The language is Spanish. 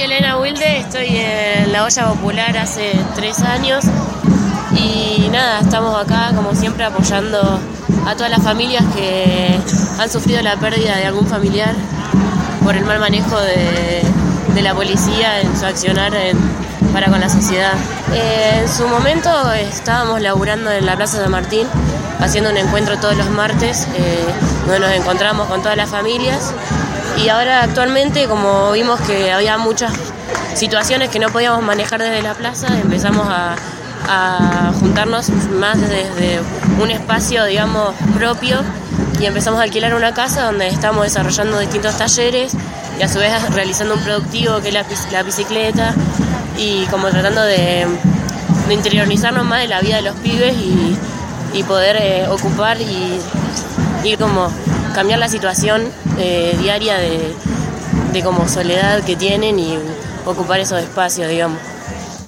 Elena Wilde, estoy en la Olla Popular hace 3 años y nada, estamos acá como siempre apoyando a todas las familias que han sufrido la pérdida de algún familiar por el mal manejo de la policía en su accionar para con la sociedad. En su momento estábamos laburando en la Plaza San Martín, haciendo un encuentro todos los martes, donde nos encontramos con todas las familias. Y ahora actualmente, como vimos que había muchas situaciones que no podíamos manejar desde la plaza, empezamos a juntarnos más desde un espacio, digamos, propio, y empezamos a alquilar una casa donde estamos desarrollando distintos talleres y a su vez realizando un productivo que es la bicicleta, y como tratando de interiorizarnos más de la vida de los pibes y poder ocupar y como cambiar la situación diaria de como soledad que tienen y ocupar esos espacios, digamos.